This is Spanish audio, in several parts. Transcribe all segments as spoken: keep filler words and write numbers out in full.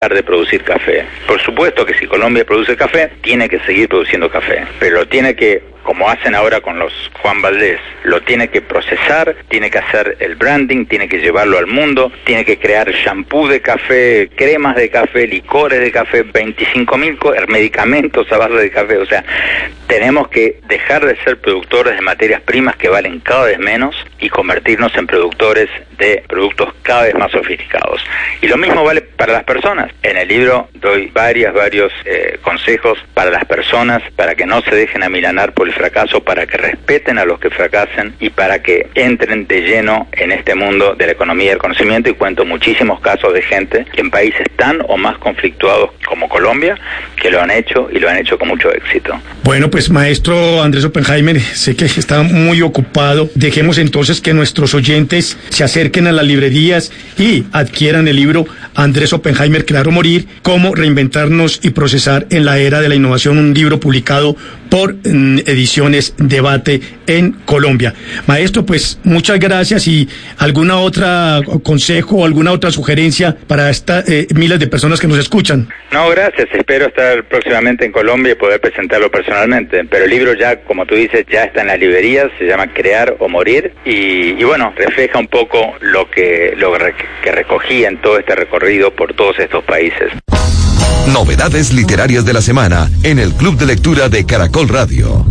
de producir café. Por supuesto que si Colombia produce café, tiene que seguir produciendo café, pero lo tiene que, como hacen ahora con los Juan Valdez, lo tiene que procesar, tiene que hacer el branding, tiene que llevarlo al mundo, tiene que crear shampoo de café, cremas de café, licores de café, veinticinco mil medicamentos a base de café. O sea, tenemos que dejar de ser productores de materias primas que valen cada vez menos y convertirnos en productores de productos cada vez más sofisticados. Y lo mismo vale para las personas. En el libro doy varias, varios eh, consejos para las personas, para que no se dejen amilanar por el fracaso, para que respeten a los que fracasen y para que entren de lleno en este mundo de la economía del conocimiento. Y cuento muchísimos casos de gente en países tan o más conflictuados como Colombia que lo han hecho y lo han hecho con mucho éxito. Bueno, pues maestro Andrés Oppenheimer, sé que está muy ocupado. Dejemos entonces que nuestros oyentes se acerquen a las librerías y adquieran el libro Andrés Oppenheimer, Crear o Morir, Cómo reinventarnos y procesar en la era de la innovación, un libro publicado por mm, Ediciones Debate en Colombia. Maestro, pues muchas gracias. Y alguna otra consejo o alguna otra sugerencia para estas eh, miles de personas que nos escuchan. No, gracias. Espero estar próximamente en Colombia y poder presentarlo personalmente. Pero el libro ya, como tú dices, ya está en las librerías. Se llama Crear o Morir y, y bueno, refleja un poco lo que lo que recogí en todo este recorrido por todos estos países. Novedades literarias de la semana en el Club de Lectura de Caracol Radio.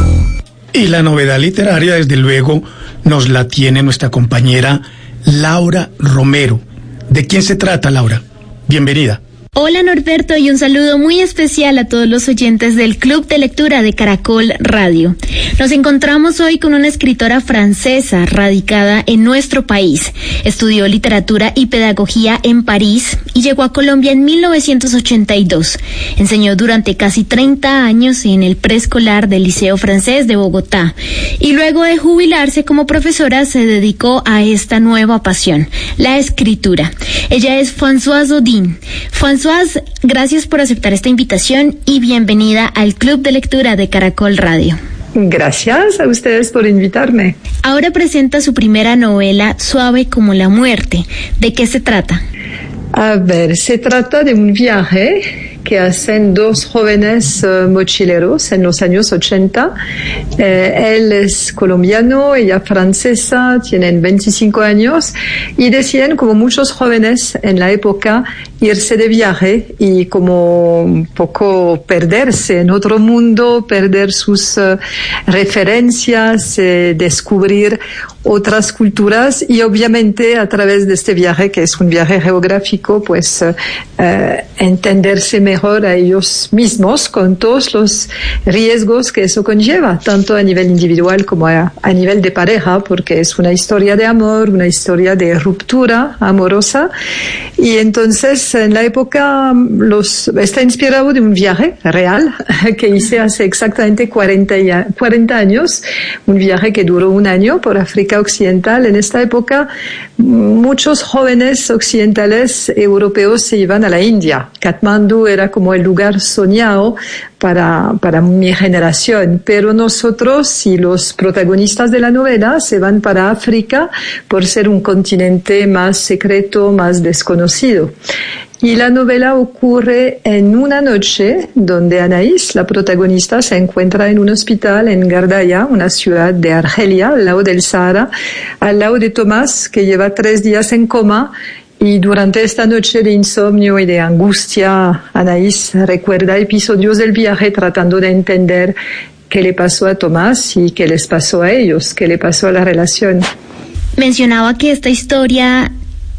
Y la novedad literaria, desde luego, nos la tiene nuestra compañera Laura Romero. ¿De quién se trata, Laura? Bienvenida. Hola Norberto, y un saludo muy especial a todos los oyentes del Club de Lectura de Caracol Radio. Nos encontramos hoy con una escritora francesa radicada en nuestro país. Estudió literatura y pedagogía en París y llegó a Colombia en mil novecientos ochenta y dos. Enseñó durante casi treinta años en el preescolar del Liceo Francés de Bogotá y luego de jubilarse como profesora se dedicó a esta nueva pasión, la escritura. Ella es Françoise Odin. Françoise, gracias por aceptar esta invitación y bienvenida al Club de Lectura de Caracol Radio. Gracias a ustedes por invitarme. Ahora presenta su primera novela, Suave como la muerte. ¿De qué se trata? A ver, se trata de un viaje que hacen dos jóvenes uh, mochileros en los años ochenta. Eh, él es colombiano, ella francesa, tienen veinticinco años y deciden, como muchos jóvenes en la época, irse de viaje y como un poco perderse en otro mundo, perder sus uh, referencias, eh, descubrir otras culturas y obviamente a través de este viaje, que es un viaje geográfico, pues uh, uh, entenderse mejor a ellos mismos con todos los riesgos que eso conlleva, tanto a nivel individual como a, a nivel de pareja, porque es una historia de amor, una historia de ruptura amorosa. Y entonces en la época los, está inspirado de un viaje real que hice hace exactamente cuarenta, cuarenta años, un viaje que duró un año por África Occidental. En esta época muchos jóvenes occidentales europeos se iban a la India. Katmandú era como el lugar soñado para, para mi generación, pero nosotros y los protagonistas de la novela se van para África por ser un continente más secreto, más desconocido. Y la novela ocurre en una noche donde Anaís, la protagonista, se encuentra en un hospital en Gardaya, una ciudad de Argelia, al lado del Sahara, al lado de Tomás, que lleva tres días en coma. Y durante esta noche de insomnio y de angustia, Anaís recuerda episodios del viaje tratando de entender qué le pasó a Tomás y qué les pasó a ellos, qué le pasó a la relación. Mencionaba que esta historia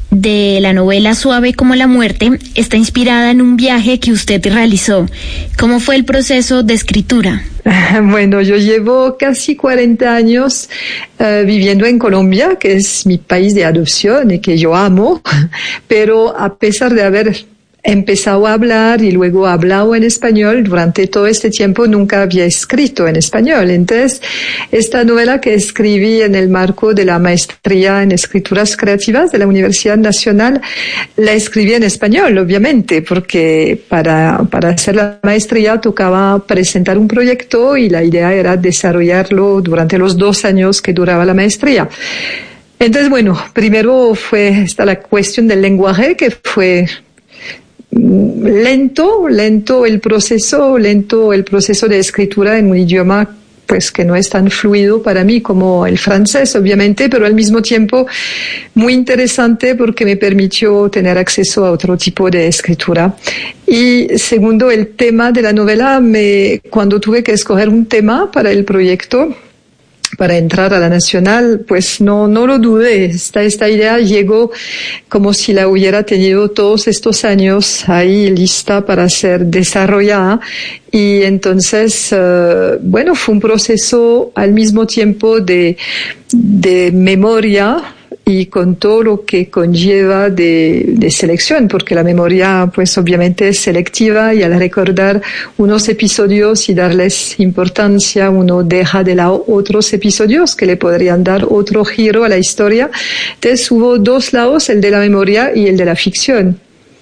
de la novela Suave como la muerte está inspirada en un viaje que usted realizó. ¿Cómo fue el proceso de escritura? Bueno, yo llevo casi cuarenta años uh, viviendo en Colombia, que es mi país de adopción y que yo amo, pero a pesar de haber empezado a hablar y luego hablado en español, durante todo este tiempo nunca había escrito en español. Entonces, esta novela que escribí en el marco de la maestría en escrituras creativas de la Universidad Nacional, la escribí en español, obviamente, porque para, para hacer la maestría tocaba presentar un proyecto y la idea era desarrollarlo durante los dos años que duraba la maestría. Entonces, bueno, primero fue esta la cuestión del lenguaje, que fue lento, lento el proceso, lento el proceso de escritura en un idioma pues que no es tan fluido para mí como el francés, obviamente, pero al mismo tiempo muy interesante porque me permitió tener acceso a otro tipo de escritura. Y segundo, el tema de la novela, me, cuando tuve que escoger un tema para el proyecto, para entrar a la Nacional, pues no, no lo dudé. Esta, esta idea llegó como si la hubiera tenido todos estos años ahí lista para ser desarrollada. Y entonces, uh, bueno, fue un proceso al mismo tiempo de, de memoria y con todo lo que conlleva de, de selección, porque la memoria pues obviamente es selectiva y al recordar unos episodios y darles importancia uno deja de lado otros episodios que le podrían dar otro giro a la historia. Entonces hubo dos lados, el de la memoria y el de la ficción.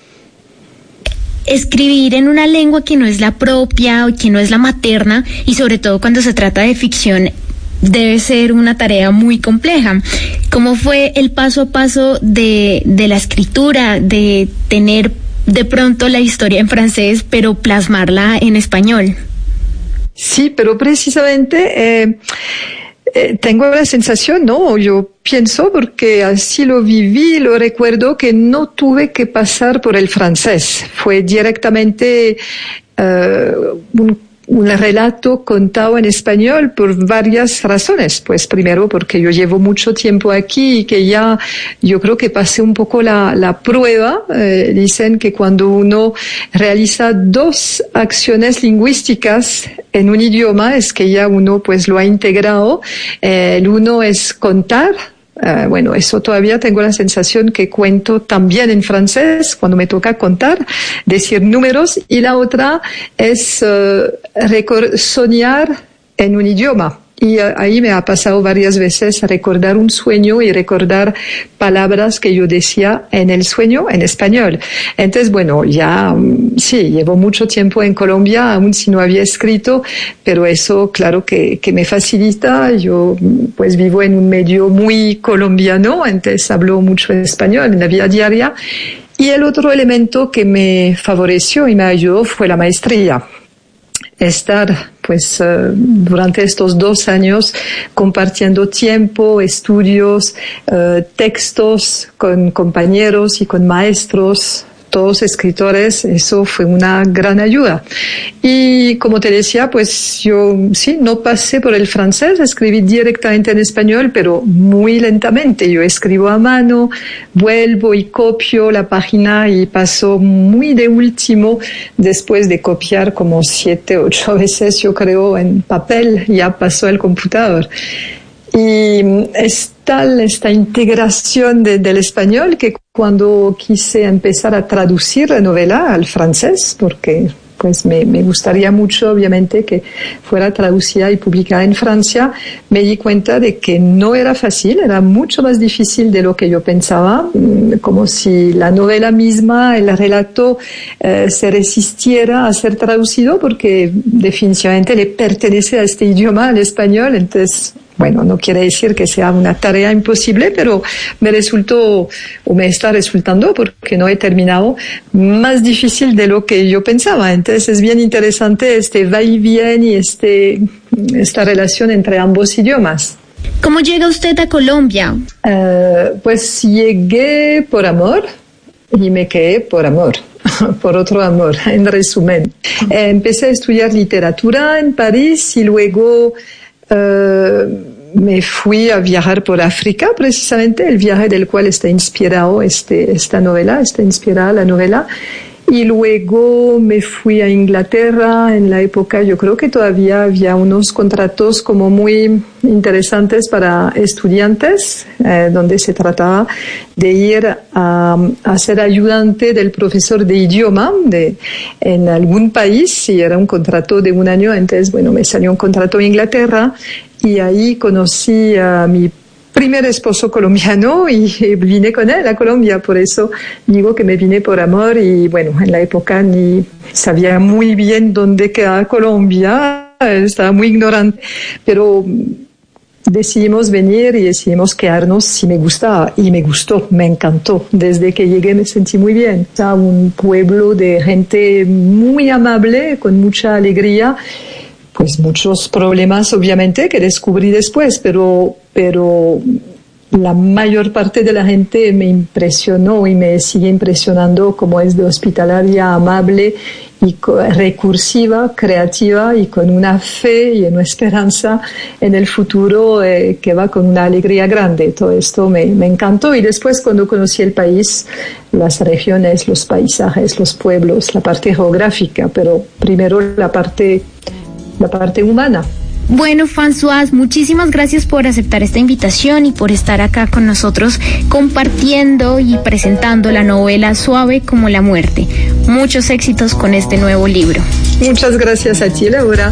Escribir en una lengua que no es la propia o que no es la materna, y sobre todo cuando se trata de ficción, debe ser una tarea muy compleja. ¿Cómo fue el paso a paso de, de la escritura, de tener de pronto la historia en francés, pero plasmarla en español? Sí, pero precisamente eh, eh, tengo la sensación, ¿no? Yo pienso, porque así lo viví, lo recuerdo, que no tuve que pasar por el francés. Fue directamente eh, un un relato contado en español por varias razones. Pues primero porque yo llevo mucho tiempo aquí y que ya yo creo que pasé un poco la, la prueba. Eh, dicen que cuando uno realiza dos acciones lingüísticas en un idioma es que ya uno pues lo ha integrado. Eh, el uno es contar. Uh, bueno, eso todavía tengo la sensación que cuento también en francés cuando me toca contar, decir números, y la otra es uh, recor- soñar en un idioma. Y uh, ahí me ha pasado varias veces recordar un sueño y recordar palabras que yo decía en el sueño en español. Entonces, bueno, ya um, sí, llevo mucho tiempo en Colombia, aún si no había escrito, pero eso claro que, que me facilita. Yo pues vivo en un medio muy colombiano, entonces hablo mucho español en la vida diaria. Y el otro elemento que me favoreció y me ayudó fue la maestría. Estar pues uh, durante estos dos años compartiendo tiempo, estudios, uh, textos con compañeros y con maestros, todos escritores, eso fue una gran ayuda. Y como te decía, pues yo sí, no pasé por el francés, escribí directamente en español, pero muy lentamente. Yo escribo a mano, vuelvo y copio la página y paso muy de último, después de copiar como siete, ocho veces, yo creo, en papel, ya pasó al computador. Y es tal esta integración de, del español que cuando quise empezar a traducir la novela al francés, porque pues me, me gustaría mucho, obviamente, que fuera traducida y publicada en Francia, me di cuenta de que no era fácil, era mucho más difícil de lo que yo pensaba, como si la novela misma, el relato, eh, se resistiera a ser traducido, porque definitivamente le pertenece a este idioma, al español. Entonces, bueno, no quiere decir que sea una tarea imposible, pero me resultó, o me está resultando, porque no he terminado, más difícil de lo que yo pensaba. Entonces es bien interesante este va y viene y este, esta relación entre ambos idiomas. ¿Cómo llega usted a Colombia? Uh, pues llegué por amor y me quedé por amor. Por otro amor, en resumen. Eh, empecé a estudiar literatura en París y luego Uh, me fui a viajar por África, precisamente el viaje del cual está inspirado este, esta novela, está inspirada la novela. Y luego me fui a Inglaterra en la época, yo creo que todavía había unos contratos como muy interesantes para estudiantes, eh, donde se trataba de ir a, a ser ayudante del profesor de idioma de, en algún país, y era un contrato de un año. Entonces, bueno, me salió un contrato en Inglaterra y ahí conocí a mi primer esposo colombiano y vine con él a Colombia. Por eso digo que me vine por amor. Y bueno, en la época ni sabía muy bien dónde quedaba Colombia, estaba muy ignorante, pero decidimos venir y decidimos quedarnos si me gustaba, y me gustó, me encantó. Desde que llegué me sentí muy bien. Está un pueblo de gente muy amable, con mucha alegría, pues muchos problemas obviamente que descubrí después, pero, pero la mayor parte de la gente me impresionó y me sigue impresionando, como es de hospitalaria, amable y recursiva, creativa y con una fe y una esperanza en el futuro eh, que va con una alegría grande. Todo esto me, me encantó, y después cuando conocí el país, las regiones, los paisajes, los pueblos, la parte geográfica, pero primero la parte, la parte humana. Bueno, Françoise, muchísimas gracias por aceptar esta invitación y por estar acá con nosotros compartiendo y presentando la novela Suave como la muerte. Muchos éxitos con este nuevo libro. Muchas gracias a ti, Laura.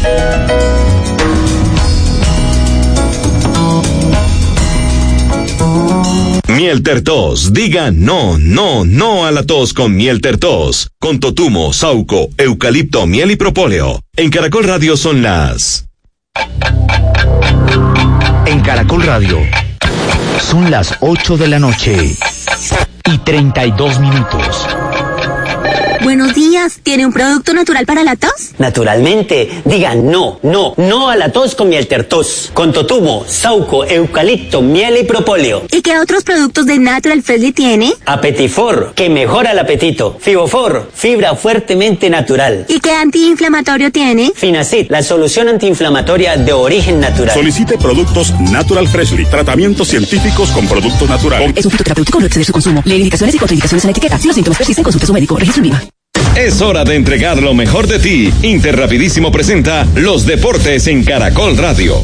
Miel Tertos, diga no, no, no a la tos con Miel Tertos, con totumo, sauco, eucalipto, miel y propóleo. En Caracol Radio son las... En Caracol Radio son las ocho de la noche y treinta y dos minutos. Buenos días, ¿tiene un producto natural para la tos? Naturalmente, diga no, no, no a la tos con Miel Tertos, con totumo, sauco, eucalipto, miel y propóleo. ¿Y qué otros productos de Natural Freshly tiene? Apetifor, que mejora el apetito. Fibofor, fibra fuertemente natural. ¿Y qué antiinflamatorio tiene? Finacid, la solución antiinflamatoria de origen natural. Solicite productos Natural Freshly, tratamientos científicos con productos naturales. Es un fitoterapéutico, no exceder su consumo. Lee indicaciones y contraindicaciones en la etiqueta. Si los síntomas persisten, consulte a su médico. Registro en I V A. Es hora de entregar lo mejor de ti. Interrapidísimo presenta los deportes en Caracol Radio.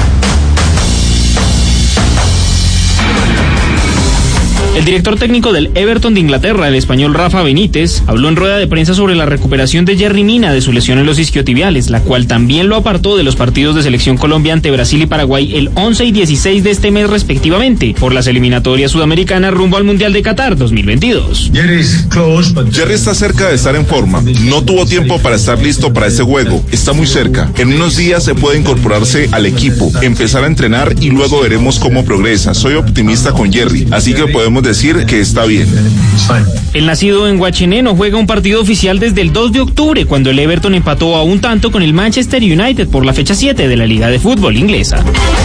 El director técnico del Everton de Inglaterra, el español Rafa Benítez, habló en rueda de prensa sobre la recuperación de Yerry Mina de su lesión en los isquiotibiales, la cual también lo apartó de los partidos de Selección Colombia ante Brasil y Paraguay el once y dieciséis de este mes respectivamente, por las eliminatorias sudamericanas rumbo al Mundial de Qatar dos mil veintidós. Yerry está cerca de estar en forma. No tuvo tiempo para estar listo para ese juego. Está muy cerca. En unos días se puede incorporarse al equipo, empezar a entrenar y luego veremos cómo progresa. Soy optimista con Yerry, así que podemos decir que está bien. El nacido en Guachené no juega un partido oficial desde el dos de octubre, cuando el Everton empató a un tanto con el Manchester United por la fecha siete de la Liga de Fútbol inglesa.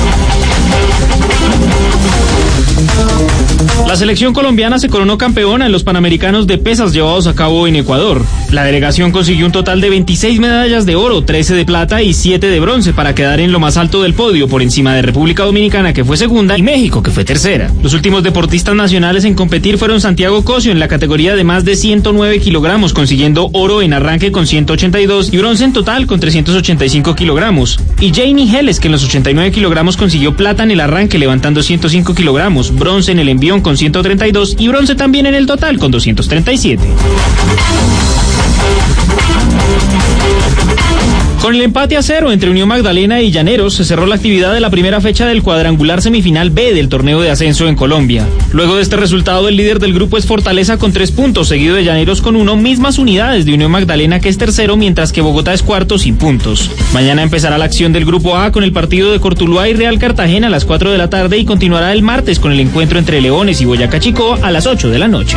La selección colombiana se coronó campeona en los Panamericanos de pesas llevados a cabo en Ecuador. La delegación consiguió un total de veintiséis medallas de oro, trece de plata y siete de bronce para quedar en lo más alto del podio, por encima de República Dominicana, que fue segunda, y México, que fue tercera. Los últimos deportistas nacionales en competir fueron Santiago Cosio en la categoría de más de ciento nueve kilogramos, consiguiendo oro en arranque con ciento ochenta y dos y bronce en total con trescientos ochenta y cinco kilogramos. Y Jamie Helles, que en los ochenta y nueve kilogramos consiguió plata en el arranque levantando ciento cinco kilogramos, bronce en el envión con ciento treinta y dos y bronce también en el total con doscientos treinta y siete. Con el empate a cero entre Unión Magdalena y Llaneros se cerró la actividad de la primera fecha del cuadrangular semifinal B del torneo de ascenso en Colombia. Luego de este resultado, el líder del grupo es Fortaleza con tres puntos, seguido de Llaneros con uno, mismas unidades de Unión Magdalena, que es tercero, mientras que Bogotá es cuarto sin puntos. Mañana empezará la acción del grupo A con el partido de Cortuluá y Real Cartagena a las cuatro de la tarde y continuará el martes con el encuentro entre Leones y Boyacá Chicó a las ocho de la noche.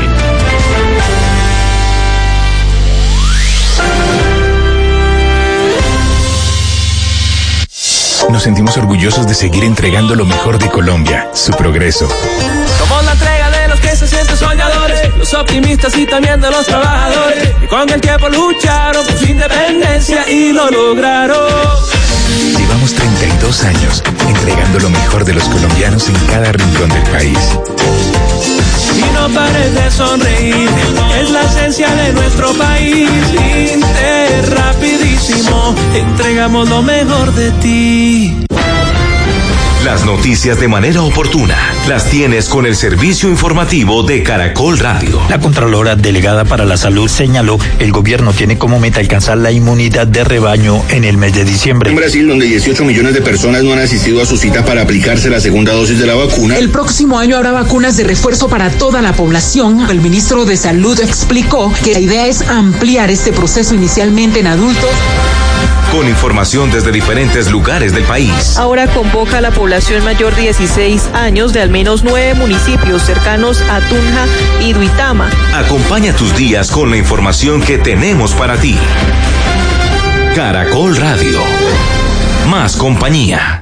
Nos sentimos orgullosos de seguir entregando lo mejor de Colombia, su progreso. Somos la entrega de los que se sienten soñadores, los optimistas y también de los trabajadores, que con el tiempo lucharon por su independencia y lo lograron. Llevamos treinta y dos años entregando lo mejor de los colombianos en cada rincón del país. Y no pares de sonreír, es la esencia de nuestro país. Inter, rapidísimo, entregamos lo mejor de ti. Las noticias de manera oportuna las tienes con el servicio informativo de Caracol Radio. La Contralora Delegada para la Salud señaló el gobierno tiene como meta alcanzar la inmunidad de rebaño en el mes de diciembre. En Brasil, donde dieciocho millones de personas no han asistido a su cita para aplicarse la segunda dosis de la vacuna. El próximo año habrá vacunas de refuerzo para toda la población. El ministro de Salud explicó que la idea es ampliar este proceso inicialmente en adultos. con información desde diferentes lugares del país. Ahora convoca a la población mayor de dieciséis años de al menos nueve municipios cercanos a Tunja y Duitama. Acompaña tus días con la información que tenemos para ti. Caracol Radio. Más compañía.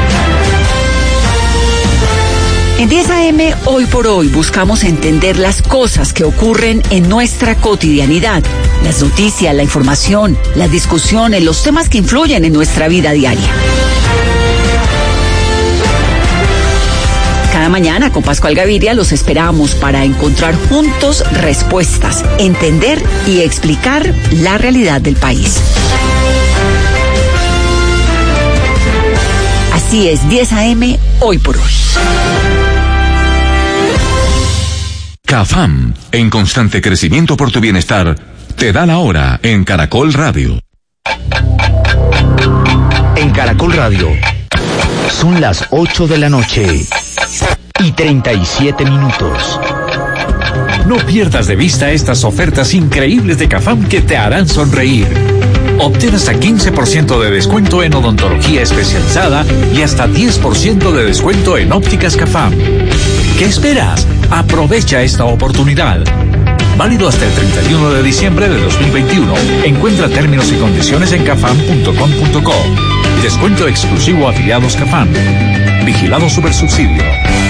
En diez A M, hoy por hoy, buscamos entender las cosas que ocurren en nuestra cotidianidad, las noticias, la información, las discusiones, los temas que influyen en nuestra vida diaria. Cada mañana con Pascual Gaviria los esperamos para encontrar juntos respuestas, entender y explicar la realidad del país. Así es, diez A M, hoy por hoy. CAFAM, en constante crecimiento por tu bienestar, te da la hora en Caracol Radio. En Caracol Radio, son las ocho de la noche y treinta y siete minutos. No pierdas de vista estas ofertas increíbles de CAFAM que te harán sonreír. Obtén hasta quince por ciento de descuento en odontología especializada y hasta diez por ciento de descuento en ópticas CAFAM. ¿Qué esperas? Aprovecha esta oportunidad. Válido hasta el treinta y uno de diciembre de dos mil veintiuno. Encuentra términos y condiciones en cafam punto com punto co. Descuento exclusivo a afiliados CAFAM. Vigilado Supersubsidio.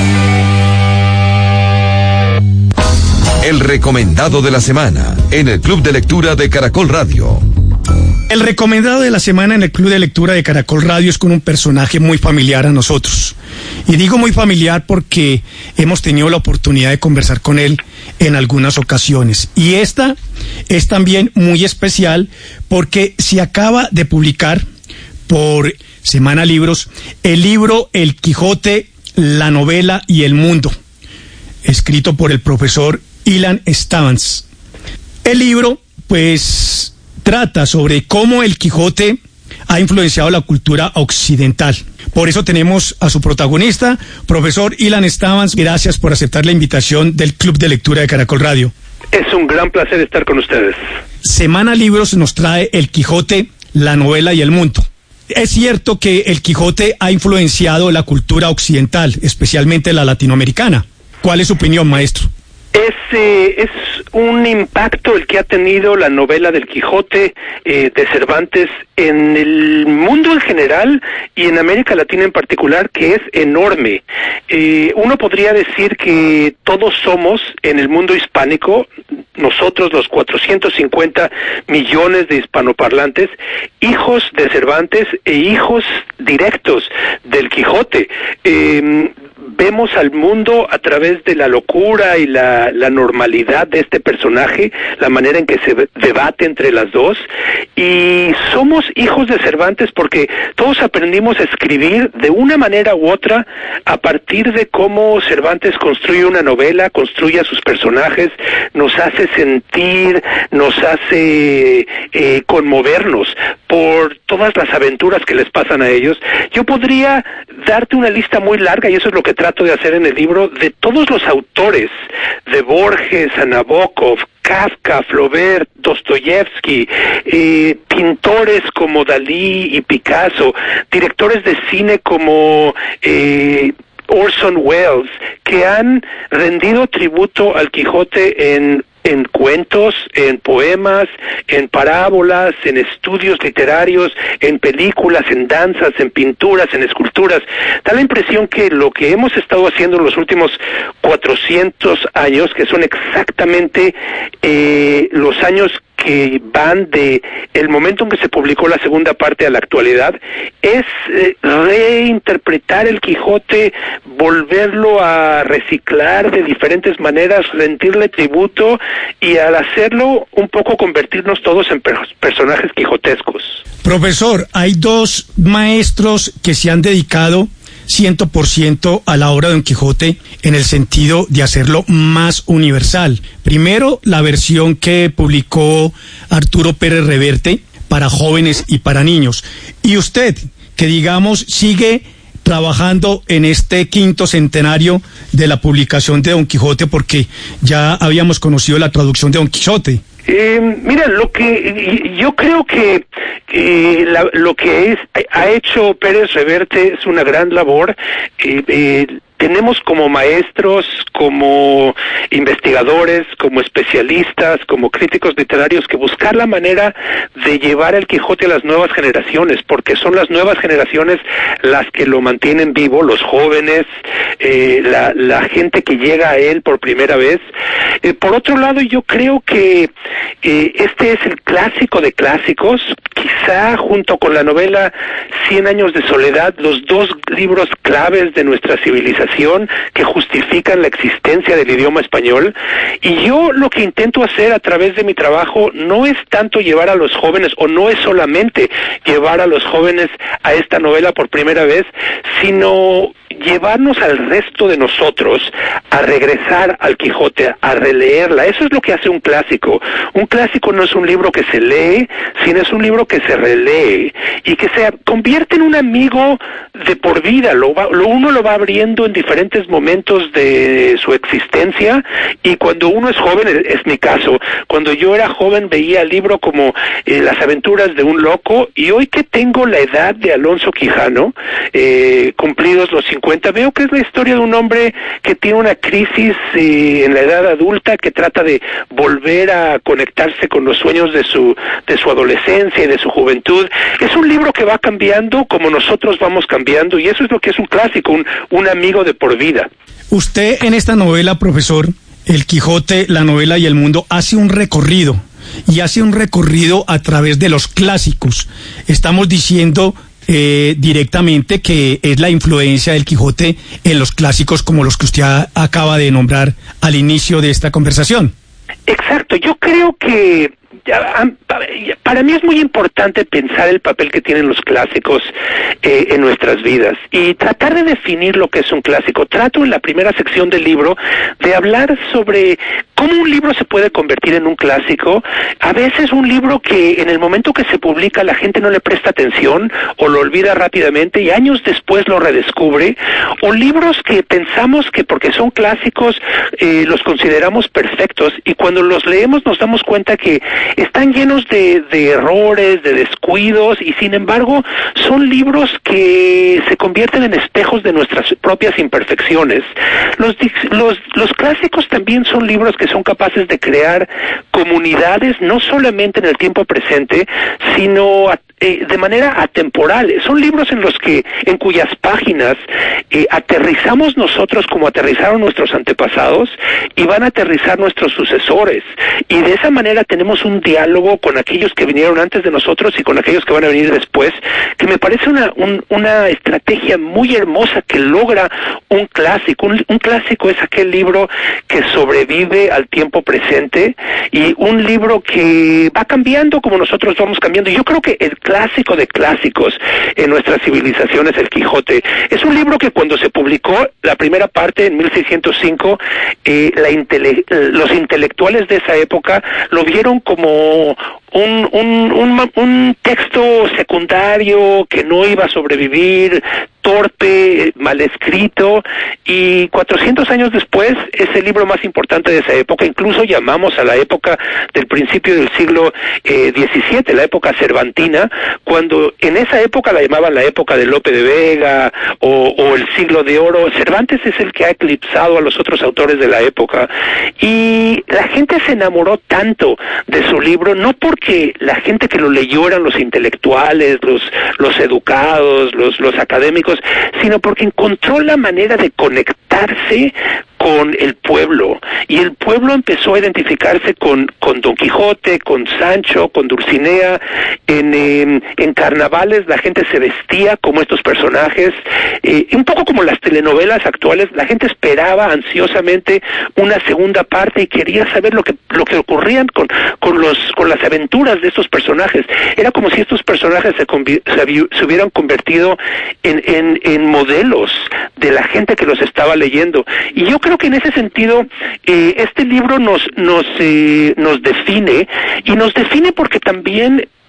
El recomendado de la semana en el Club de Lectura de Caracol Radio. El recomendado de la semana en el Club de Lectura de Caracol Radio es con un personaje muy familiar a nosotros. Y digo muy familiar porque hemos tenido la oportunidad de conversar con él en algunas ocasiones. Y esta es también muy especial porque se acaba de publicar por Semana Libros el libro El Quijote, la novela y el mundo, escrito por el profesor Ilan Stavans. El libro, pues, trata sobre cómo el Quijote ha influenciado la cultura occidental. Por eso tenemos a su protagonista, profesor Ilan Stavans. Gracias por aceptar la invitación del Club de Lectura de Caracol Radio. Es un gran placer estar con ustedes. Semana Libros nos trae El Quijote, la novela y el mundo. Es cierto que el Quijote ha influenciado la cultura occidental, especialmente la latinoamericana. ¿Cuál es su opinión, maestro? Es, eh, es un impacto el que ha tenido la novela del Quijote eh, de Cervantes en el mundo en general y en América Latina en particular, que es enorme. Eh, uno podría decir que todos somos, en el mundo hispánico, nosotros los cuatrocientos cincuenta millones de hispanoparlantes, hijos de Cervantes e hijos directos del Quijote. Eh, Vemos al mundo a través de la locura y la, la normalidad de este personaje, la manera en que se debate entre las dos, y somos hijos de Cervantes porque todos aprendimos a escribir de una manera u otra a partir de cómo Cervantes construye una novela, construye a sus personajes, nos hace sentir, nos hace eh, conmovernos por todas las aventuras que les pasan a ellos. Yo podría darte una lista muy larga, y eso es lo que trato de hacer en el libro, de todos los autores, de Borges a Nabokov, Kafka, Flaubert, Dostoyevsky, eh, pintores como Dalí y Picasso, directores de cine como eh, Orson Welles, que han rendido tributo al Quijote en en cuentos, en poemas, en parábolas, en estudios literarios, en películas, en danzas, en pinturas, en esculturas. Da la impresión que lo que hemos estado haciendo en los últimos cuatrocientos años, que son exactamente eh, los años que van de el momento en que se publicó la segunda parte a la actualidad, es eh, reinterpretar el Quijote, volverlo a reciclar de diferentes maneras, rendirle tributo y al hacerlo un poco convertirnos todos en per- personajes quijotescos. Profesor, hay dos maestros que se han dedicado cien por ciento a la obra de Don Quijote en el sentido de hacerlo más universal. Primero, la versión que publicó Arturo Pérez Reverte para jóvenes y para niños. Y usted, que digamos sigue trabajando en este quinto centenario de la publicación de Don Quijote, porque ya habíamos conocido la traducción de Don Quijote. Eh, mira, lo que yo creo que eh, la, lo que es, ha hecho Pérez Reverte es una gran labor. Eh, eh, Tenemos como maestros, como investigadores, como especialistas, como críticos literarios que buscar la manera de llevar el Quijote a las nuevas generaciones, porque son las nuevas generaciones las que lo mantienen vivo, los jóvenes, eh, la, la gente que llega a él por primera vez. Eh, por otro lado, yo creo que eh, este es el clásico de clásicos, quizá junto con la novela Cien años de soledad, los dos libros claves de nuestra civilización que justifican la existencia del idioma español. Y yo lo que intento hacer a través de mi trabajo no es tanto llevar a los jóvenes, o no es solamente llevar a los jóvenes a esta novela por primera vez, sino llevarnos al resto de nosotros a regresar al Quijote, a releerla. Eso es lo que hace un clásico. Un clásico no es un libro que se lee, sino es un libro que se relee y que se convierte en un amigo de por vida. Lo, va, lo uno lo va abriendo en diferentes momentos de su existencia, y cuando uno es joven, es mi caso, cuando yo era joven veía el libro como eh, las aventuras de un loco, y hoy que tengo la edad de Alonso Quijano, eh, cumplidos los cincuenta, veo que es la historia de un hombre que tiene una crisis eh, en la edad adulta, que trata de volver a conectarse con los sueños de su de su adolescencia y de su juventud. Es un libro que va cambiando como nosotros vamos cambiando, y eso es lo que es un clásico, un, un amigo de por vida. Usted en esta novela, profesor, El Quijote, la novela y el mundo, hace un recorrido, y hace un recorrido a través de los clásicos. Estamos diciendo eh, directamente que es la influencia del Quijote en los clásicos como los que usted a, acaba de nombrar al inicio de esta conversación. Exacto, yo creo que para mí es muy importante pensar el papel que tienen los clásicos eh, en nuestras vidas y tratar de definir lo que es un clásico. Trato en la primera sección del libro de hablar sobre cómo un libro se puede convertir en un clásico. A veces un libro que en el momento que se publica la gente no le presta atención o lo olvida rápidamente y años después lo redescubre, o libros que pensamos que porque son clásicos eh, los consideramos perfectos, y cuando los leemos nos damos cuenta que están llenos de, de errores, de descuidos, y sin embargo son libros que se convierten en espejos de nuestras propias imperfecciones. Los, los, los clásicos también son libros que son capaces de crear comunidades, no solamente en el tiempo presente, sino eh, de manera atemporal. Son libros en los que, en cuyas páginas eh, aterrizamos nosotros como aterrizaron nuestros antepasados, y van a aterrizar nuestros sucesores, y de esa manera tenemos un diálogo con aquellos que vinieron antes de nosotros y con aquellos que van a venir después, que me parece una un, una estrategia muy hermosa que logra un clásico. Un, un clásico es aquel libro que sobrevive al tiempo presente, y un libro que va cambiando como nosotros vamos cambiando. Yo creo que el clásico de clásicos en nuestra civilización es El Quijote. Es un libro que cuando se publicó la primera parte en mil seiscientos cinco, eh, la intele- los intelectuales de esa época lo vieron como un, un, un, un texto secundario que no iba a sobrevivir, torpe, mal escrito, y cuatrocientos años después es el libro más importante de esa época. Incluso llamamos a la época del principio del siglo eh, diecisiete, la época cervantina, cuando en esa época la llamaban la época de Lope de Vega o, o el siglo de oro. Cervantes es el que ha eclipsado a los otros autores de la época, y la gente se enamoró tanto de su libro, no porque la gente que lo leyó eran los intelectuales, los, los educados, los, los académicos, sino porque encontró la manera de conectarse con el pueblo, y el pueblo empezó a identificarse con, con Don Quijote, con Sancho, con Dulcinea. En, en, en carnavales la gente se vestía como estos personajes, eh, un poco como las telenovelas actuales. La gente esperaba ansiosamente una segunda parte y quería saber lo que lo que ocurrían con, con los con las aventuras de estos personajes. Era como si estos personajes se, convi- se, se hubieran convertido en, en, en modelos de la gente que los estaba leyendo, y yo creo Creo que en ese sentido eh, este libro nos nos eh, nos define, y nos define porque también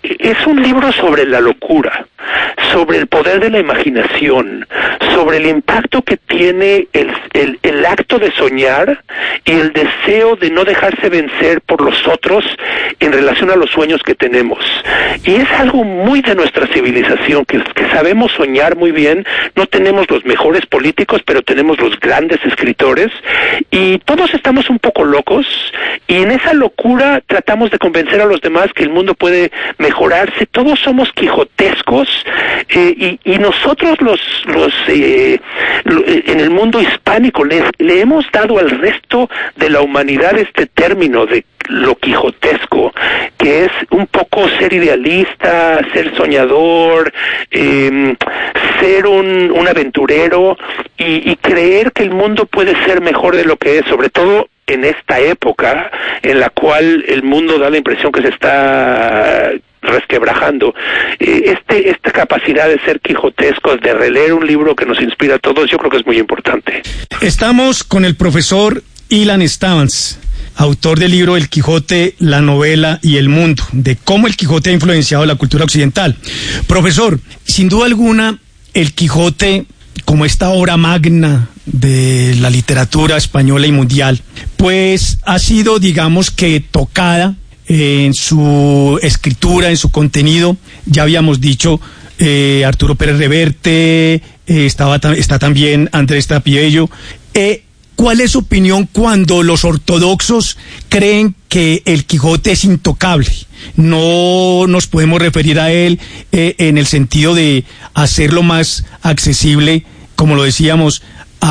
es un libro sobre la locura, sobre el poder de la imaginación, sobre el impacto que tiene el, el, el acto de soñar y el deseo de no dejarse vencer por los otros en relación a los sueños que tenemos. Y es algo muy de nuestra civilización, que, que sabemos soñar muy bien. No tenemos los mejores políticos, pero tenemos los grandes escritores, y todos estamos un poco locos, y en esa locura tratamos de convencer a los demás que el mundo puede mejorarse. Todos somos quijotescos, eh, y, y nosotros los, los eh, lo, en el mundo hispánico le, le hemos dado al resto de la humanidad este término de lo quijotesco, que es un poco ser idealista, ser soñador, eh, ser un, un aventurero, y, y creer que el mundo puede ser mejor de lo que es, sobre todo en esta época en la cual el mundo da la impresión que se está resquebrajando. Eh, este, esta capacidad de ser quijotescos, de releer un libro que nos inspira a todos, yo creo que es muy importante. Estamos con el profesor Ilan Stavans, autor del libro El Quijote, la novela y el mundo, de cómo el Quijote ha influenciado la cultura occidental. Profesor, sin duda alguna, el Quijote, como esta obra magna de la literatura española y mundial, pues ha sido, digamos que, tocada en su escritura, en su contenido. Ya habíamos dicho, eh, Arturo Pérez Reverte, eh, estaba, está también Andrés Trapiello. Eh, ¿Cuál es su opinión cuando los ortodoxos creen que el Quijote es intocable? No nos podemos referir a él eh, en el sentido de hacerlo más accesible, como lo decíamos,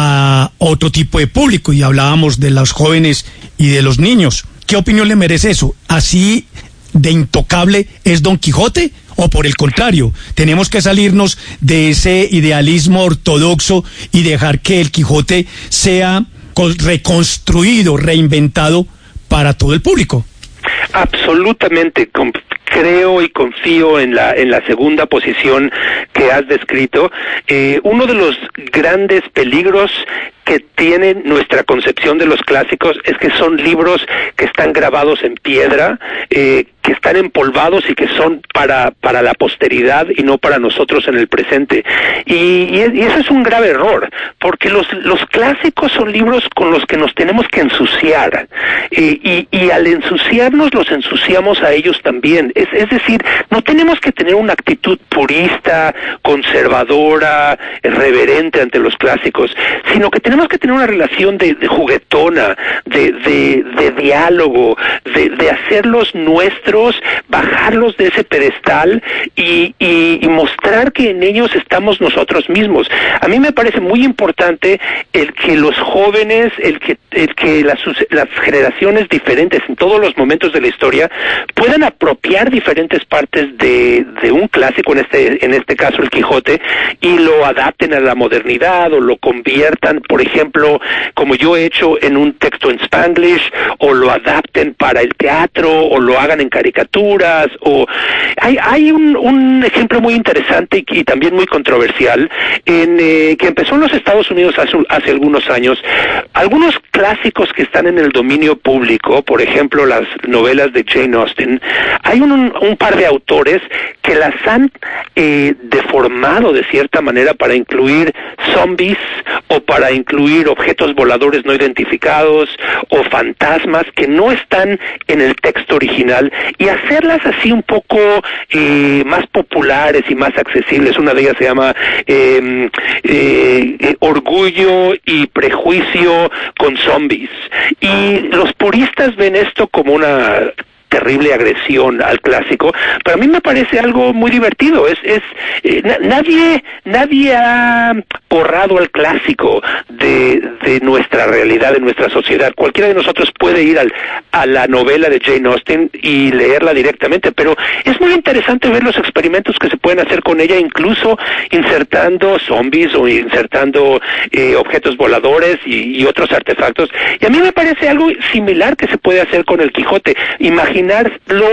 a otro tipo de público, y hablábamos de los jóvenes y de los niños. ¿Qué opinión le merece eso? ¿Así de intocable es Don Quijote? ¿O por el contrario, tenemos que salirnos de ese idealismo ortodoxo y dejar que el Quijote sea reconstruido, reinventado para todo el público? Absolutamente, com- creo y confío en la en la segunda posición que has descrito. Eh, uno de los grandes peligros que tiene nuestra concepción de los clásicos es que son libros que están grabados en piedra, eh, que están empolvados y que son para para la posteridad y no para nosotros en el presente. Y, y, y eso es un grave error, porque los los clásicos son libros con los que nos tenemos que ensuciar, eh, y, y al ensuciarnos los ensuciamos a ellos también. Es, es decir, no tenemos que tener una actitud purista, conservadora, reverente ante los clásicos, sino que tenemos que tener una relación de, de juguetona, de, de, de diálogo, de, de hacerlos nuestros, bajarlos de ese pedestal y, y, y mostrar que en ellos estamos nosotros mismos. A mí me parece muy importante el que los jóvenes, el que, el que las, las generaciones diferentes en todos los momentos de la historia puedan apropiar diferentes partes de, de un clásico, en este, en este caso el Quijote, y lo adapten a la modernidad o lo conviertan, por ejemplo, como yo he hecho, en un texto en Spanglish, o lo adapten para el teatro, o lo hagan en caricaturas, o hay, hay un, un ejemplo muy interesante y, y también muy controversial, en eh, que empezó en los Estados Unidos hace, hace algunos años. Algunos clásicos que están en el dominio público, por ejemplo, las novelas de Jane Austen, hay un, un, un par de autores que las han eh, deformado de cierta manera para incluir zombies, o para incluir objetos voladores no identificados, o fantasmas que no están en el texto original, y hacerlas así un poco eh, más populares y más accesibles. Una de ellas se llama eh, eh, eh, Orgullo y Prejuicio con zombies, y los puristas ven esto como una terrible agresión al clásico, pero a mí me parece algo muy divertido. Es, es eh, na- nadie, nadie ha borrado al clásico de, de nuestra realidad, de nuestra sociedad. Cualquiera de nosotros puede ir al, a la novela de Jane Austen y leerla directamente, pero es muy interesante ver los experimentos que se pueden hacer con ella, incluso insertando zombies o insertando eh, objetos voladores y, y otros artefactos. Y a mí me parece algo similar que se puede hacer con el Quijote. Imagínate imaginarlo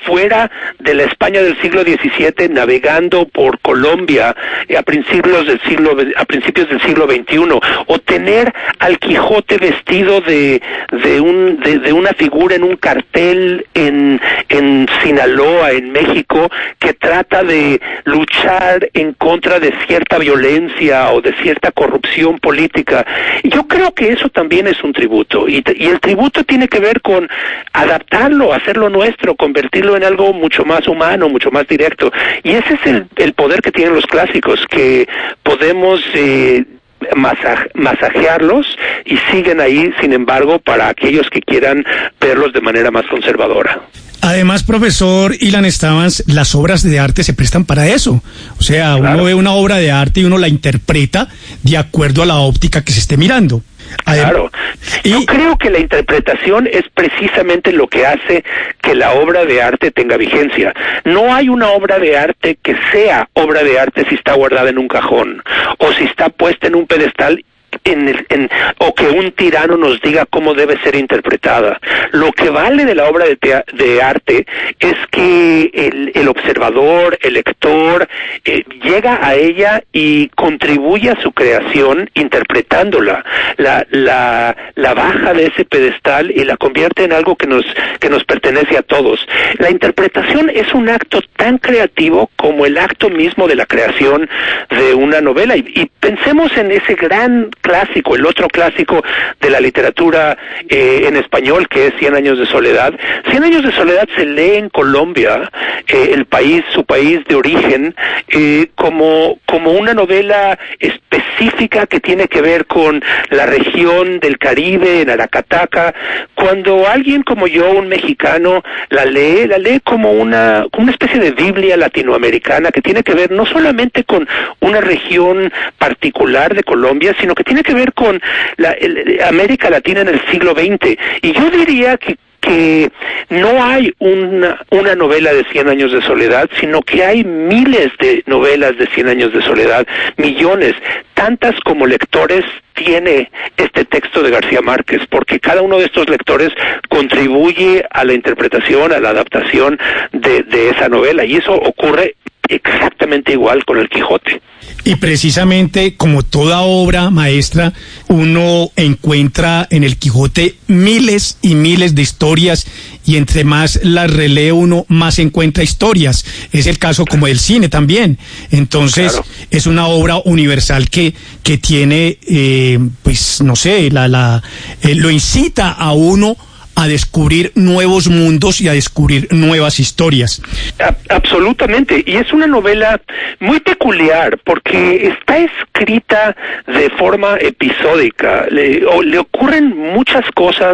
fuera de la España del siglo diecisiete, navegando por Colombia a principios del siglo a principios del siglo veintiuno, o tener al Quijote vestido de de un de, de una figura en un cartel en en Sinaloa, en México, que trata de luchar en contra de cierta violencia o de cierta corrupción política. Yo creo que eso también es un tributo, y, y el tributo tiene que ver con adaptarlo, hacerlo nuestro, convertirlo en algo mucho más humano, mucho más directo, y ese es el, el poder que tienen los clásicos, que podemos eh, Masa, masajearlos y siguen ahí, sin embargo, para aquellos que quieran verlos de manera más conservadora. Además, profesor Ilan Esteban, las obras de arte se prestan para eso. O sea, claro, uno ve una obra de arte y uno la interpreta de acuerdo a la óptica que se esté mirando. Claro, yo creo que la interpretación es precisamente lo que hace que la obra de arte tenga vigencia. No hay una obra de arte que sea obra de arte si está guardada en un cajón o si está puesta en un pedestal En el, en, o que un tirano nos diga cómo debe ser interpretada. Lo que vale de la obra de, tea, de arte es que el, el observador, el lector, eh, llega a ella y contribuye a su creación interpretándola, la, la, la baja de ese pedestal y la convierte en algo que nos, que nos pertenece a todos. La interpretación es un acto tan creativo como el acto mismo de la creación de una novela, y, y pensemos en ese gran clásico, el otro clásico de la literatura eh, en español, que es Cien años de soledad. Cien años de soledad se lee en Colombia, eh, el país, su país de origen, eh, como, como una novela específica que tiene que ver con la región del Caribe, en Aracataca. Cuando alguien como yo, un mexicano, la lee, la lee como una, como una especie de Biblia latinoamericana que tiene que ver no solamente con una región particular de Colombia, sino que tiene que ver con la el, América Latina en el siglo veinte. Y yo diría que que no hay una, una novela de Cien años de soledad, sino que hay miles de novelas de Cien años de soledad, millones, tantas como lectores tiene este texto de García Márquez, porque cada uno de estos lectores contribuye a la interpretación, a la adaptación de, de esa novela, y eso ocurre exactamente igual con el Quijote. Y precisamente, como toda obra maestra, uno encuentra en el Quijote miles y miles de historias, y entre más las relee uno, más encuentra historias. Es el caso como del cine también. Entonces, claro, es una obra universal que, que tiene, eh, pues, no sé, la, la, eh, lo incita a uno a descubrir nuevos mundos y a descubrir nuevas historias. A- absolutamente, y es una novela muy peculiar porque está escrita de forma episódica. Le, o, le ocurren muchas cosas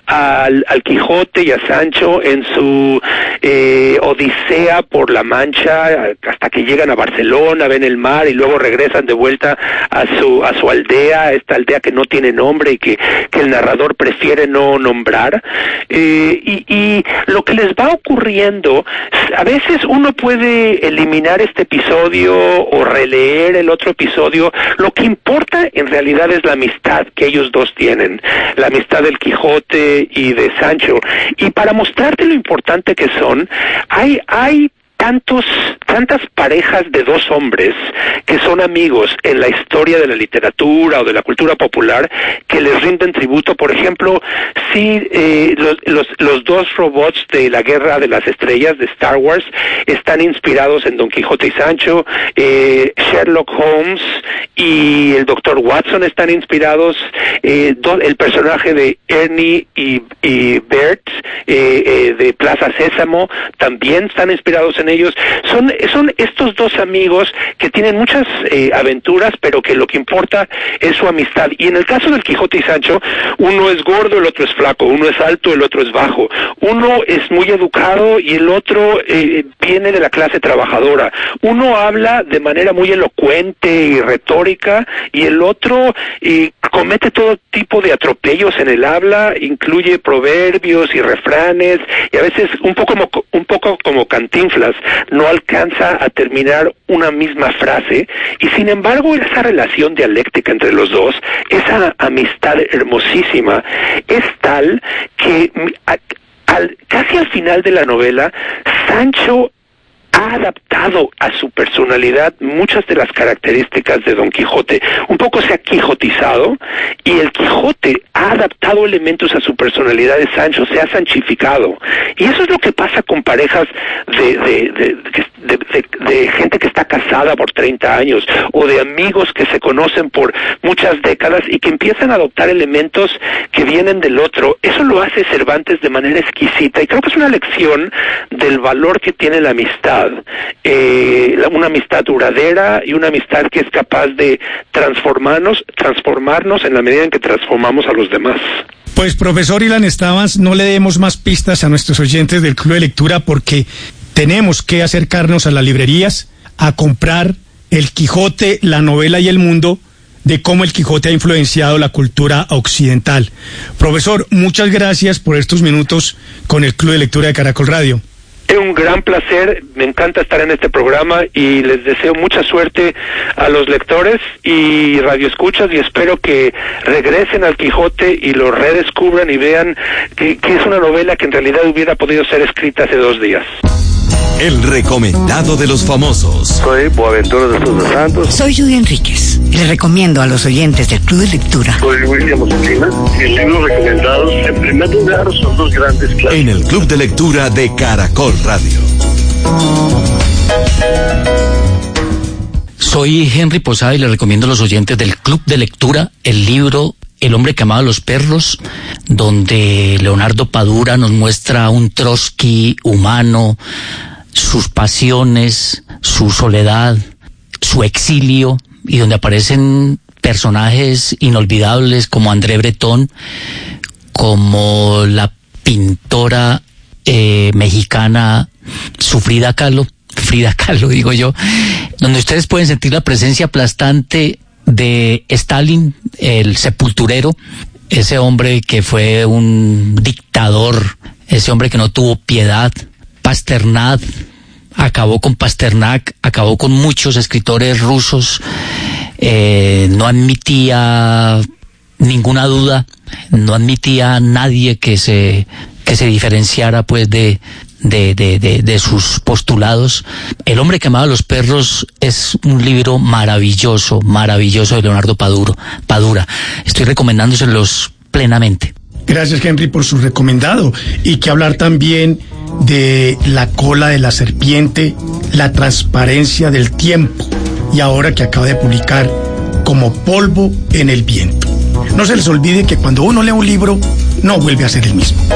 al, al Quijote y a Sancho en su eh, odisea por la Mancha, hasta que llegan a Barcelona, ven el mar y luego regresan de vuelta a su a su aldea, esta aldea que no tiene nombre y que, que el narrador prefiere no nombrar. Eh, y, y lo que les va ocurriendo, a veces uno puede eliminar este episodio o releer el otro episodio. Lo que importa en realidad es la amistad que ellos dos tienen, la amistad del Quijote y de Sancho. Y para mostrarte lo importante que son, hay hay tantos, tantas parejas de dos hombres que son amigos en la historia de la literatura o de la cultura popular que les rinden tributo. Por ejemplo, si eh, los, los, los dos robots de la Guerra de las Estrellas de Star Wars están inspirados en Don Quijote y Sancho, eh, Sherlock Holmes y el doctor Watson están inspirados, eh, do, el personaje de Ernie y, y Bert eh, eh, de Plaza Sésamo también están inspirados en ellos. Son, son estos dos amigos que tienen muchas eh, aventuras, pero que lo que importa es su amistad. Y en el caso del Quijote y Sancho, uno es gordo, el otro es flaco, uno es alto, el otro es bajo, uno es muy educado y el otro eh, viene de la clase trabajadora, uno habla de manera muy elocuente y retórica y el otro eh, comete todo tipo de atropellos en el habla, incluye proverbios y refranes y a veces un poco como, un poco como Cantinflas, no alcanza a terminar una misma frase, y sin embargo esa relación dialéctica entre los dos, esa amistad hermosísima, es tal que a, al, casi al final de la novela, Sancho ha adaptado a su personalidad muchas de las características de Don Quijote. Un poco se ha quijotizado y el Quijote ha adaptado elementos a su personalidad de Sancho, se ha sanchificado. Y eso es lo que pasa con parejas de, de, de, de, de, de gente que está casada por treinta años o de amigos que se conocen por muchas décadas y que empiezan a adoptar elementos que vienen del otro. Eso lo hace Cervantes de manera exquisita y creo que es una lección del valor que tiene la amistad. Eh, una amistad duradera y una amistad que es capaz de transformarnos, transformarnos en la medida en que transformamos a los demás. Pues profesor Ilan Estabas, no le demos más pistas a nuestros oyentes del Club de Lectura porque tenemos que acercarnos a las librerías a comprar El Quijote, la novela y el mundo, de cómo el Quijote ha influenciado la cultura occidental. Profesor, muchas gracias por estos minutos con el Club de Lectura de Caracol Radio. Es un gran placer, me encanta estar en este programa y les deseo mucha suerte a los lectores y radioescuchas y espero que regresen al Quijote y lo redescubran y vean que, que es una novela que en realidad hubiera podido ser escrita hace dos días. El recomendado de los famosos. Soy Boaventura de Sousa Santos. Soy Judy Enríquez. Les recomiendo a los oyentes del Club de Lectura. Soy William Ospina. Mis libros recomendados, en primer lugar, son dos grandes clásicos. En el Club de Lectura de Caracol Radio. Soy Henry Posada y les recomiendo a los oyentes del Club de Lectura el libro El hombre que amaba a los perros, donde Leonardo Padura nos muestra un Trotsky humano, sus pasiones, su soledad, su exilio, y donde aparecen personajes inolvidables como André Breton, como la pintora eh, mexicana su Frida Kahlo, Frida Kahlo digo yo, donde ustedes pueden sentir la presencia aplastante de Stalin, el sepulturero, ese hombre que fue un dictador, ese hombre que no tuvo piedad. Pasternak, acabó con Pasternak, acabó con muchos escritores rusos, eh, no admitía ninguna duda, no admitía a nadie que se, que se diferenciara pues de, de, de, de, de sus postulados. El hombre que amaba a los perros es un libro maravilloso, maravilloso de Leonardo Paduro, Padura. Estoy recomendándoselos plenamente. Gracias, Henry, por su recomendado. Y que hablar también de La cola de la serpiente, la transparencia del tiempo, y ahora que acaba de publicar Como polvo en el viento. No se les olvide que cuando uno lee un libro, no vuelve a ser el mismo.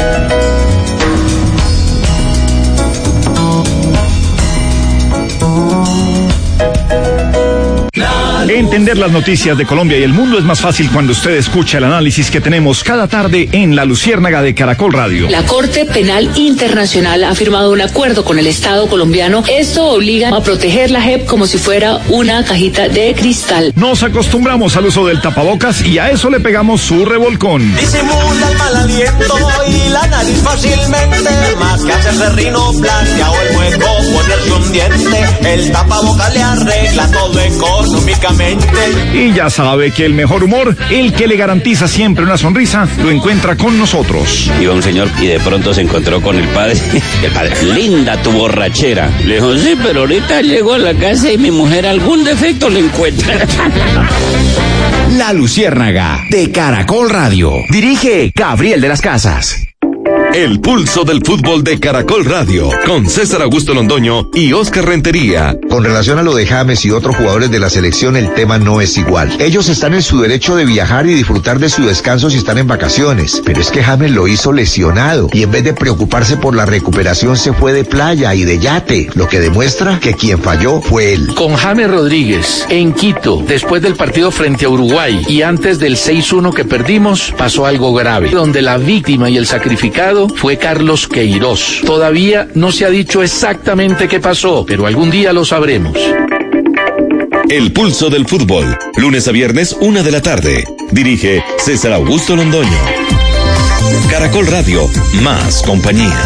Entender las noticias de Colombia y el mundo es más fácil cuando usted escucha el análisis que tenemos cada tarde en La Luciérnaga de Caracol Radio. La Corte Penal Internacional ha firmado un acuerdo con el Estado colombiano. Esto obliga a proteger la J E P como si fuera una cajita de cristal. Nos acostumbramos al uso del tapabocas y a eso le pegamos su revolcón. Disimula el mal aliento y la nariz fácilmente, más que hacerse rinoplastia o el hueco ponerse un diente. El tapabocas le arregla todo económicamente. Y ya sabe que el mejor humor, el que le garantiza siempre una sonrisa, lo encuentra con nosotros. Iba un señor y de pronto se encontró con el padre. El padre, linda tu borrachera. Le dijo, sí, pero ahorita llego a la casa y mi mujer algún defecto le encuentra. La Luciérnaga de Caracol Radio. Dirige Gabriel de las Casas. El pulso del fútbol de Caracol Radio, con César Augusto Londoño y Oscar Rentería. Con relación a lo de James y otros jugadores de la selección, el tema no es igual. Ellos están en su derecho de viajar y disfrutar de su descanso si están en vacaciones, pero es que James lo hizo lesionado y en vez de preocuparse por la recuperación se fue de playa y de yate, lo que demuestra que quien falló fue él. Con James Rodríguez, en Quito, después del partido frente a Uruguay y antes del seis uno que perdimos, pasó algo grave, donde la víctima y el sacrificado fue Carlos Queiroz. Todavía no se ha dicho exactamente qué pasó, pero algún día lo sabremos. El pulso del fútbol, lunes a viernes, una de la tarde. Dirige César Augusto Londoño. Caracol Radio, más compañía.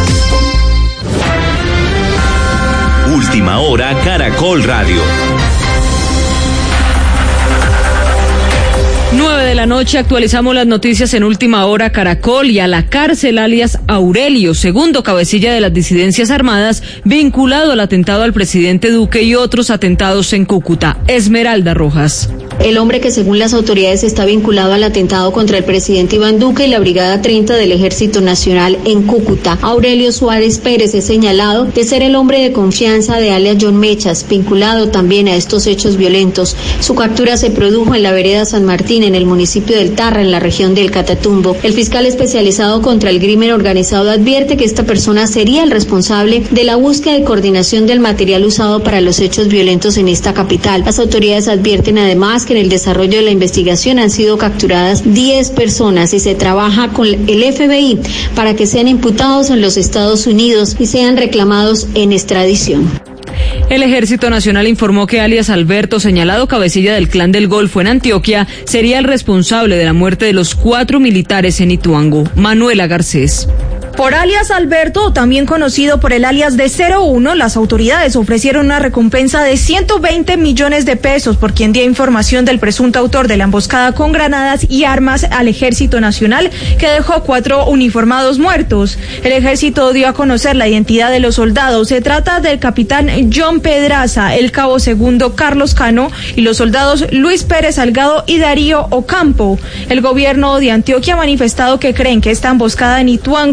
Última hora, Caracol Radio. nueve de la la noche actualizamos las noticias en Última Hora Caracol y a la cárcel alias Aurelio, segundo cabecilla de las disidencias armadas, vinculado al atentado al presidente Duque y otros atentados en Cúcuta. Esmeralda Rojas. El hombre que según las autoridades está vinculado al atentado contra el presidente Iván Duque y la Brigada treinta del Ejército Nacional en Cúcuta. Aurelio Suárez Pérez es señalado de ser el hombre de confianza de alias John Mechas, vinculado también a estos hechos violentos. Su captura se produjo en la vereda San Martín, en el municipio del Tarra, en la región del Catatumbo. El fiscal especializado contra el crimen organizado advierte que esta persona sería el responsable de la búsqueda y coordinación del material usado para los hechos violentos en esta capital. Las autoridades advierten además que en el desarrollo de la investigación han sido capturadas diez personas y se trabaja con el F B I para que sean imputados en los Estados Unidos y sean reclamados en extradición. El Ejército Nacional informó que alias Alberto, señalado cabecilla del Clan del Golfo en Antioquia, sería el responsable de la muerte de los cuatro militares en Ituango. Manuela Garcés. Por alias Alberto, también conocido por el alias de cero uno, las autoridades ofrecieron una recompensa de ciento veinte millones de pesos por quien diera información del presunto autor de la emboscada con granadas y armas al Ejército Nacional, que dejó cuatro uniformados muertos. El Ejército dio a conocer la identidad de los soldados. Se trata del capitán John Pedraza, el cabo segundo Carlos Cano y los soldados Luis Pérez Salgado y Darío Ocampo. El gobierno de Antioquia ha manifestado que creen que esta emboscada en Ituango